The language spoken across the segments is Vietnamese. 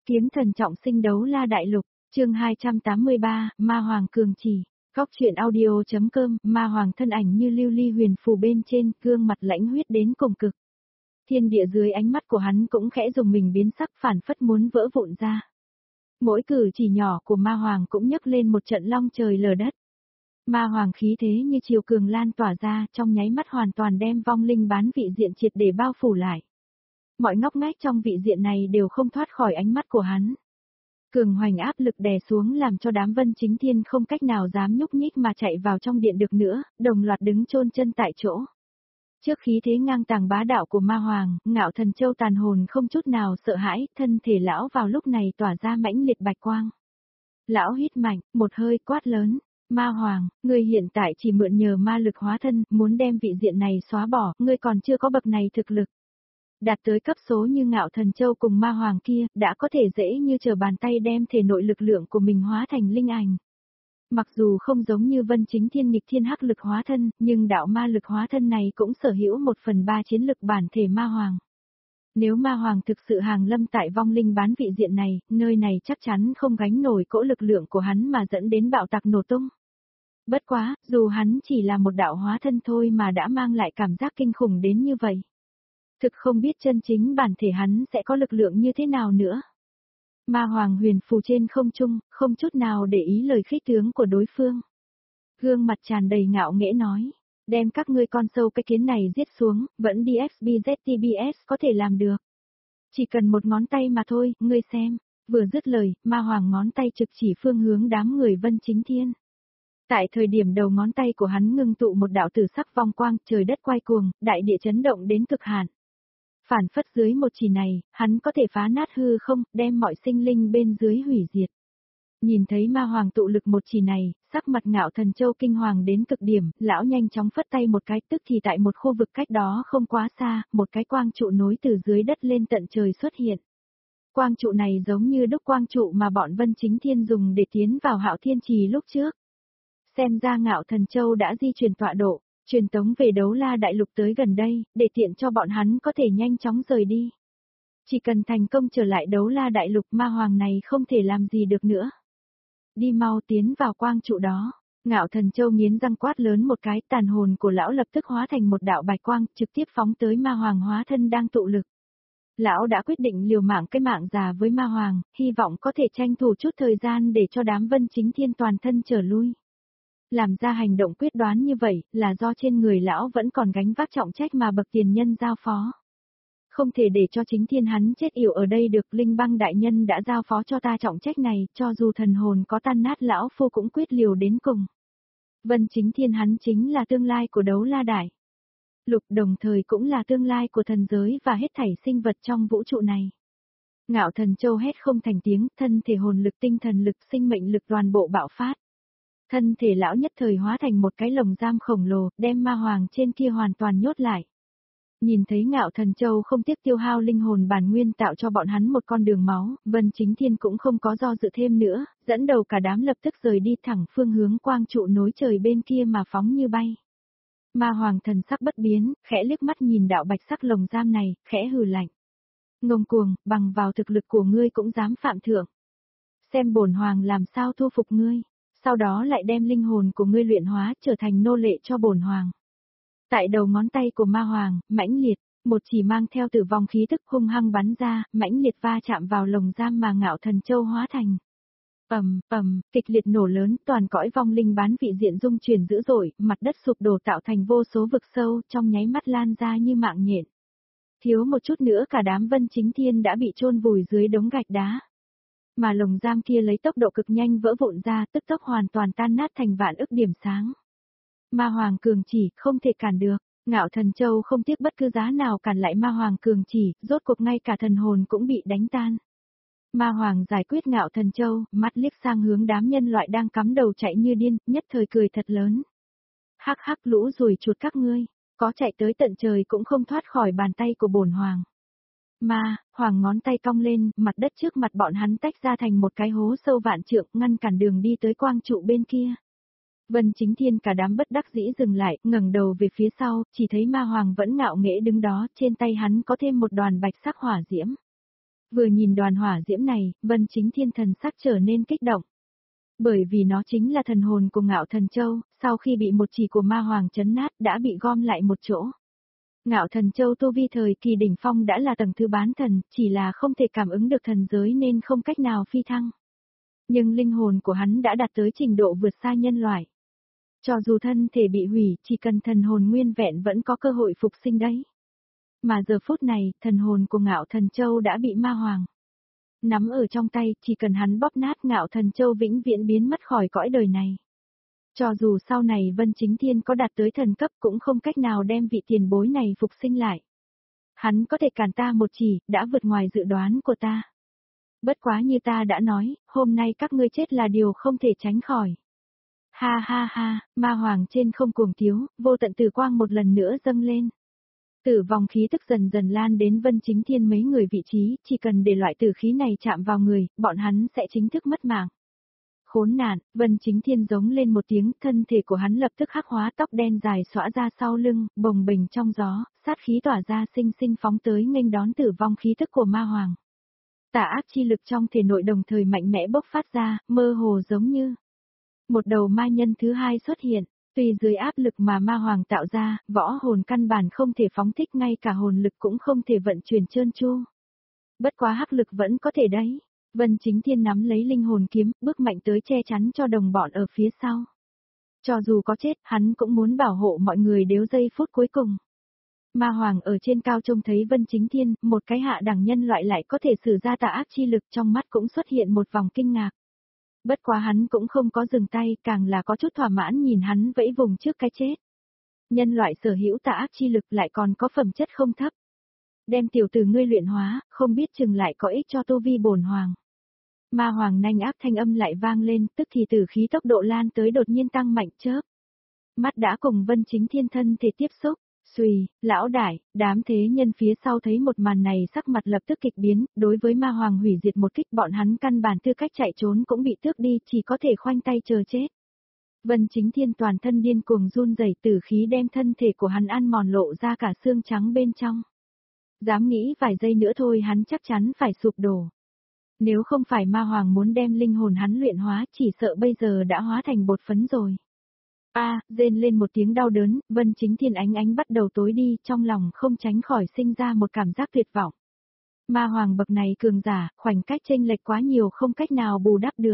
Kiếm thần trọng sinh đấu la đại lục, chương 283, Ma Hoàng cường chỉ. Góc truyện audio.com, Ma Hoàng thân ảnh như lưu ly huyền phù bên trên, gương mặt lãnh huyết đến cùng cực. Thiên địa dưới ánh mắt của hắn cũng khẽ dùng mình biến sắc, phản phất muốn vỡ vụn ra. Mỗi cử chỉ nhỏ của Ma Hoàng cũng nhấc lên một trận long trời lở đất. Ma Hoàng khí thế như chiều cường lan tỏa ra, trong nháy mắt hoàn toàn đem vong linh bán vị diện triệt để bao phủ lại. Mọi ngóc ngách trong vị diện này đều không thoát khỏi ánh mắt của hắn. Cường hoành áp lực đè xuống làm cho đám Vân Chính Thiên không cách nào dám nhúc nhích mà chạy vào trong điện được nữa, đồng loạt đứng chôn chân tại chỗ. Trước khí thế ngang tàng bá đạo của Ma Hoàng, Ngạo Thần Châu tàn hồn không chút nào sợ hãi, thân thể lão vào lúc này tỏa ra mãnh liệt bạch quang. Lão hít mạnh, một hơi quát lớn, Ma Hoàng, ngươi hiện tại chỉ mượn nhờ ma lực hóa thân, muốn đem vị diện này xóa bỏ, ngươi còn chưa có bậc này thực lực. Đạt tới cấp số như Ngạo Thần Châu cùng Ma Hoàng kia, đã có thể dễ như trở bàn tay đem thể nội lực lượng của mình hóa thành linh ảnh. Mặc dù không giống như Vân Chính Thiên nghịch thiên hắc lực hóa thân, nhưng đạo ma lực hóa thân này cũng sở hữu 1/3 chiến lực bản thể Ma Hoàng. Nếu Ma Hoàng thực sự hàng lâm tại vong linh bán vị diện này, nơi này chắc chắn không gánh nổi cỗ lực lượng của hắn mà dẫn đến bạo tạc nổ tung. Bất quá, dù hắn chỉ là một đạo hóa thân thôi mà đã mang lại cảm giác kinh khủng đến như vậy. Thực không biết chân chính bản thể hắn sẽ có lực lượng như thế nào nữa. Ma Hoàng huyền phù trên không trung, không chút nào để ý lời khích tướng của đối phương. Gương mặt tràn đầy ngạo nghễ nói, đem các ngươi con sâu cái kiến này giết xuống, vẫn đi XBZTBS có thể làm được. Chỉ cần một ngón tay mà thôi, ngươi xem. Vừa dứt lời, Ma Hoàng ngón tay trực chỉ phương hướng đám người Vân Chính Thiên. Tại thời điểm đầu ngón tay của hắn ngưng tụ một đạo tử sắc vong quang, trời đất quay cuồng, đại địa chấn động đến cực hạn. Phản phất dưới một chỉ này, hắn có thể phá nát hư không, đem mọi sinh linh bên dưới hủy diệt. Nhìn thấy Ma Hoàng tụ lực một chỉ này, sắc mặt Ngạo Thần Châu kinh hoàng đến cực điểm, lão nhanh chóng phất tay một cái, tức thì tại một khu vực cách đó không quá xa, một cái quang trụ nối từ dưới đất lên tận trời xuất hiện. Quang trụ này giống như đúc quang trụ mà bọn Vân Chính Thiên dùng để tiến vào Hạo Thiên Trì lúc trước. Xem ra Ngạo Thần Châu đã di chuyển tọa độ, truyền tống về đấu la đại lục tới gần đây, để tiện cho bọn hắn có thể nhanh chóng rời đi. Chỉ cần thành công trở lại đấu la đại lục, Ma Hoàng này không thể làm gì được nữa. Đi mau tiến vào quang trụ đó. Ngạo Thần Châu nghiến răng quát lớn một cái, tàn hồn của lão lập tức hóa thành một đạo bạch quang, trực tiếp phóng tới Ma Hoàng hóa thân đang tụ lực. Lão đã quyết định liều mạng cái mạng già với Ma Hoàng, hy vọng có thể tranh thủ chút thời gian để cho đám Vân Chính Thiên toàn thân trở lui. Làm ra hành động quyết đoán như vậy, là do trên người lão vẫn còn gánh vác trọng trách mà bậc tiền nhân giao phó. Không thể để cho Chính Thiên hắn chết yểu ở đây được, Linh Băng đại nhân đã giao phó cho ta trọng trách này, cho dù thần hồn có tan nát lão phu cũng quyết liều đến cùng. Vân Chính Thiên hắn chính là tương lai của đấu la đại lục, đồng thời cũng là tương lai của thần giới và hết thảy sinh vật trong vũ trụ này. Ngạo Thần Châu hét không thành tiếng, thân thể hồn lực tinh thần lực sinh mệnh lực toàn bộ bạo phát. Thân thể lão nhất thời hóa thành một cái lồng giam khổng lồ, đem Ma Hoàng trên kia hoàn toàn nhốt lại. Nhìn thấy Ngạo Thần Châu không tiếc tiêu hao linh hồn bản nguyên tạo cho bọn hắn một con đường máu, Vân Chính Thiên cũng không có do dự thêm nữa, dẫn đầu cả đám lập tức rời đi thẳng phương hướng quang trụ nối trời bên kia mà phóng như bay. Ma Hoàng thần sắc bất biến, khẽ liếc mắt nhìn đạo bạch sắc lồng giam này, khẽ hừ lạnh. Ngông cuồng, bằng vào thực lực của ngươi cũng dám phạm thượng. Xem bổn Hoàng làm sao thu phục ngươi. Sau đó lại đem linh hồn của ngươi luyện hóa trở thành nô lệ cho bổn Hoàng. Tại đầu ngón tay của Ma Hoàng, mãnh liệt, một chỉ mang theo tử vong khí tức hung hăng bắn ra, mãnh liệt va chạm vào lồng giam mà Ngạo Thần Châu hóa thành. Kịch liệt nổ lớn, toàn cõi vong linh bán vị diện rung chuyển dữ dội, mặt đất sụp đổ tạo thành vô số vực sâu, trong nháy mắt lan ra như mạng nhện. Thiếu một chút nữa cả đám Vân Chính Thiên đã bị chôn vùi dưới đống gạch đá. Mà lồng giam kia lấy tốc độ cực nhanh vỡ vụn ra, tức tốc hoàn toàn tan nát thành vạn ức điểm sáng. Ma Hoàng cường chỉ, không thể cản được. Ngạo Thần Châu không tiếc bất cứ giá nào cản lại Ma Hoàng cường chỉ, rốt cuộc ngay cả thần hồn cũng bị đánh tan. Ma Hoàng giải quyết Ngạo Thần Châu, mắt liếc sang hướng đám nhân loại đang cắm đầu chạy như điên, nhất thời cười thật lớn. Hắc hắc, lũ ruồi chuột các ngươi, có chạy tới tận trời cũng không thoát khỏi bàn tay của bổn Hoàng. Ma Hoàng ngón tay cong lên, mặt đất trước mặt bọn hắn tách ra thành một cái hố sâu vạn trượng, ngăn cản đường đi tới quang trụ bên kia. Vân Chính Thiên cả đám bất đắc dĩ dừng lại, ngẩng đầu về phía sau, chỉ thấy Ma Hoàng vẫn ngạo nghễ đứng đó, trên tay hắn có thêm một đoàn bạch sắc hỏa diễm. Vừa nhìn đoàn hỏa diễm này, Vân Chính Thiên thần sắc trở nên kích động. Bởi vì nó chính là thần hồn của Ngạo Thần Châu, sau khi bị một chỉ của ma hoàng chấn nát đã bị gom lại một chỗ. Ngạo Thần Châu tu vi thời kỳ đỉnh phong đã là tầng thứ bán thần, chỉ là không thể cảm ứng được thần giới nên không cách nào phi thăng. Nhưng linh hồn của hắn đã đạt tới trình độ vượt xa nhân loại. Cho dù thân thể bị hủy, chỉ cần thần hồn nguyên vẹn vẫn có cơ hội phục sinh đấy. Mà giờ phút này, thần hồn của Ngạo Thần Châu đã bị ma hoàng nắm ở trong tay, chỉ cần hắn bóp nát Ngạo Thần Châu vĩnh viễn biến mất khỏi cõi đời này. Cho dù sau này Vân Chính Thiên có đạt tới thần cấp cũng không cách nào đem vị tiền bối này phục sinh lại. Hắn có thể cản ta một chỉ, đã vượt ngoài dự đoán của ta. Bất quá như ta đã nói, hôm nay các ngươi chết là điều không thể tránh khỏi. Ha ha ha, ma hoàng trên không cuồng tiếu, vô tận tử quang một lần nữa dâng lên. Tử vong khí tức dần dần lan đến Vân Chính Thiên mấy người vị trí, chỉ cần để loại tử khí này chạm vào người, bọn hắn sẽ chính thức mất mạng. Khốn nạn, Vân Chính Thiên giống lên một tiếng, thân thể của hắn lập tức hắc hóa, tóc đen dài xõa ra sau lưng, bồng bềnh trong gió, sát khí tỏa ra sinh sinh phóng tới nghênh đón tử vong khí tức của ma hoàng. Tà ác chi lực trong thể nội đồng thời mạnh mẽ bốc phát ra, mơ hồ giống như một đầu ma nhân thứ hai xuất hiện. Tuy dưới áp lực mà ma hoàng tạo ra, võ hồn căn bản không thể phóng thích, ngay cả hồn lực cũng không thể vận chuyển trơn tru. Bất quá hắc lực vẫn có thể đấy. Vân Chính Thiên nắm lấy linh hồn kiếm, bước mạnh tới che chắn cho đồng bọn ở phía sau. Cho dù có chết, hắn cũng muốn bảo hộ mọi người đến giây phút cuối cùng. Ma hoàng ở trên cao trông thấy Vân Chính Thiên, một cái hạ đẳng nhân loại lại có thể sử ra tà ác chi lực, trong mắt cũng xuất hiện một vòng kinh ngạc. Bất quá hắn cũng không có dừng tay, càng là có chút thỏa mãn nhìn hắn vẫy vùng trước cái chết. Nhân loại sở hữu tà ác chi lực lại còn có phẩm chất không thấp. Đem tiểu tử ngươi luyện hóa, không biết chừng lại có ích cho tu vi bổn hoàng. Ma hoàng nanh áp thanh âm lại vang lên, tức thì tử khí tốc độ lan tới đột nhiên tăng mạnh chớp. Mắt đã cùng Vân Chính Thiên thân thể tiếp xúc. Xùy, lão đại, đám thế nhân phía sau thấy một màn này sắc mặt lập tức kịch biến, đối với ma hoàng hủy diệt một kích bọn hắn căn bản tư cách chạy trốn cũng bị tước đi, chỉ có thể khoanh tay chờ chết. Vân Chính Thiên toàn thân điên cuồng run rẩy, tử khí đem thân thể của hắn ăn mòn lộ ra cả xương trắng bên trong. Dám nghĩ vài giây nữa thôi hắn chắc chắn phải sụp đổ. Nếu không phải ma hoàng muốn đem linh hồn hắn luyện hóa, chỉ sợ bây giờ đã hóa thành bột phấn rồi. Rên lên một tiếng đau đớn, Vân Chính Thiên ánh bắt đầu tối đi, trong lòng không tránh khỏi sinh ra một cảm giác tuyệt vọng. Ma hoàng bậc này cường giả, khoảnh cách chênh lệch quá nhiều không cách nào bù đắp được.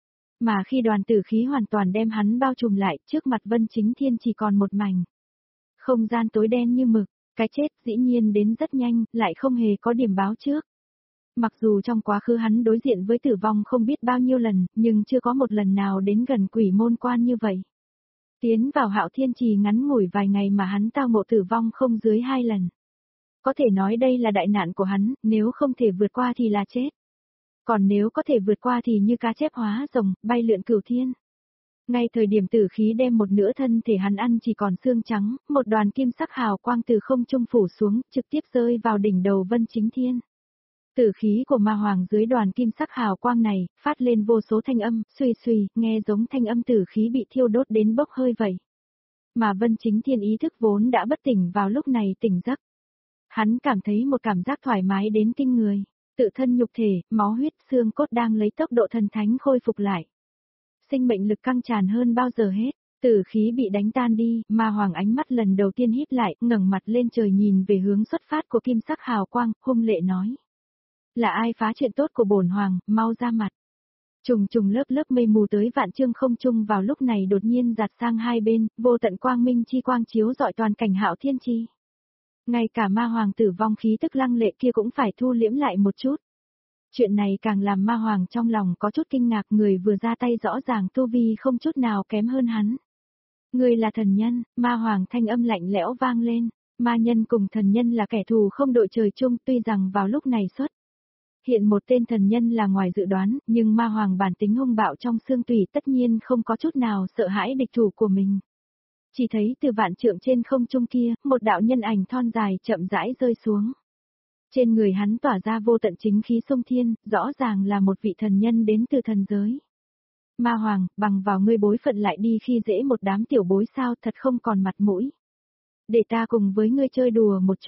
Mà khi đoàn tử khí hoàn toàn đem hắn bao trùm lại, trước mặt Vân Chính Thiên chỉ còn một mảnh không gian tối đen như mực, cái chết dĩ nhiên đến rất nhanh, lại không hề có điểm báo trước. Mặc dù trong quá khứ hắn đối diện với tử vong không biết bao nhiêu lần, nhưng chưa có một lần nào đến gần quỷ môn quan như vậy. Tiến vào Hạo Thiên Trì ngắn ngủi vài ngày mà hắn tao ngộ tử vong không dưới 2 lần. Có thể nói đây là đại nạn của hắn, nếu không thể vượt qua thì là chết. Còn nếu có thể vượt qua thì như cá chép hóa rồng, bay lượn cửu thiên. Ngay thời điểm tử khí đem một nửa thân thể hắn ăn chỉ còn xương trắng, một đoàn kim sắc hào quang từ không trung phủ xuống, trực tiếp rơi vào đỉnh đầu Vân Chính Thiên. Tử khí của ma hoàng dưới đoàn kim sắc hào quang này, phát lên vô số thanh âm, xuy xuy, nghe giống thanh âm tử khí bị thiêu đốt đến bốc hơi vậy. Mà Vân Chính Thiên ý thức vốn đã bất tỉnh vào lúc này tỉnh giấc. Hắn cảm thấy một cảm giác thoải mái đến kinh người, tự thân nhục thể, máu huyết, xương cốt đang lấy tốc độ thần thánh khôi phục lại. Sinh mệnh lực căng tràn hơn bao giờ hết, tử khí bị đánh tan đi, ma hoàng ánh mắt lần đầu tiên híp lại, ngẩng mặt lên trời nhìn về hướng xuất phát của kim sắc hào quang, hung lệ nói. Là ai phá chuyện tốt của bổn hoàng, mau ra mặt. Trùng trùng lớp lớp mây mù tới vạn trượng không trung vào lúc này đột nhiên giạt sang hai bên, vô tận quang minh chi quang chiếu rọi toàn cảnh Hạo Thiên Chi. Ngay cả ma hoàng tử vong khí tức lăng lệ kia cũng phải thu liễm lại một chút. Chuyện này càng làm ma hoàng trong lòng có chút kinh ngạc, người vừa ra tay rõ ràng tu vi không chút nào kém hơn hắn. Người là thần nhân, ma hoàng thanh âm lạnh lẽo vang lên, ma nhân cùng thần nhân là kẻ thù không đội trời chung, tuy rằng vào lúc này xuất hiện một tên thần nhân là ngoài dự đoán, nhưng ma hoàng bản tính hung bạo trong xương tủy tất nhiên không có chút nào sợ hãi địch thủ của mình. Chỉ thấy từ vạn trượng trên không trung kia, một đạo nhân ảnh thon dài chậm rãi rơi xuống. Trên người hắn tỏa ra vô tận chính khí sông thiên, rõ ràng là một vị thần nhân đến từ thần giới. Ma hoàng, bằng vào ngươi bối phận lại đi khi dễ một đám tiểu bối sao, thật không còn mặt mũi. Để ta cùng với ngươi chơi đùa một chút.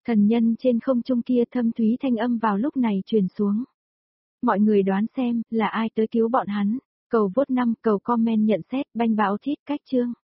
Thần nhân trên không trung kia thâm thúy thanh âm vào lúc này truyền xuống. Mọi người đoán xem, là ai tới cứu bọn hắn. Cầu vote 5, cầu comment nhận xét, banh báo thít cách chương.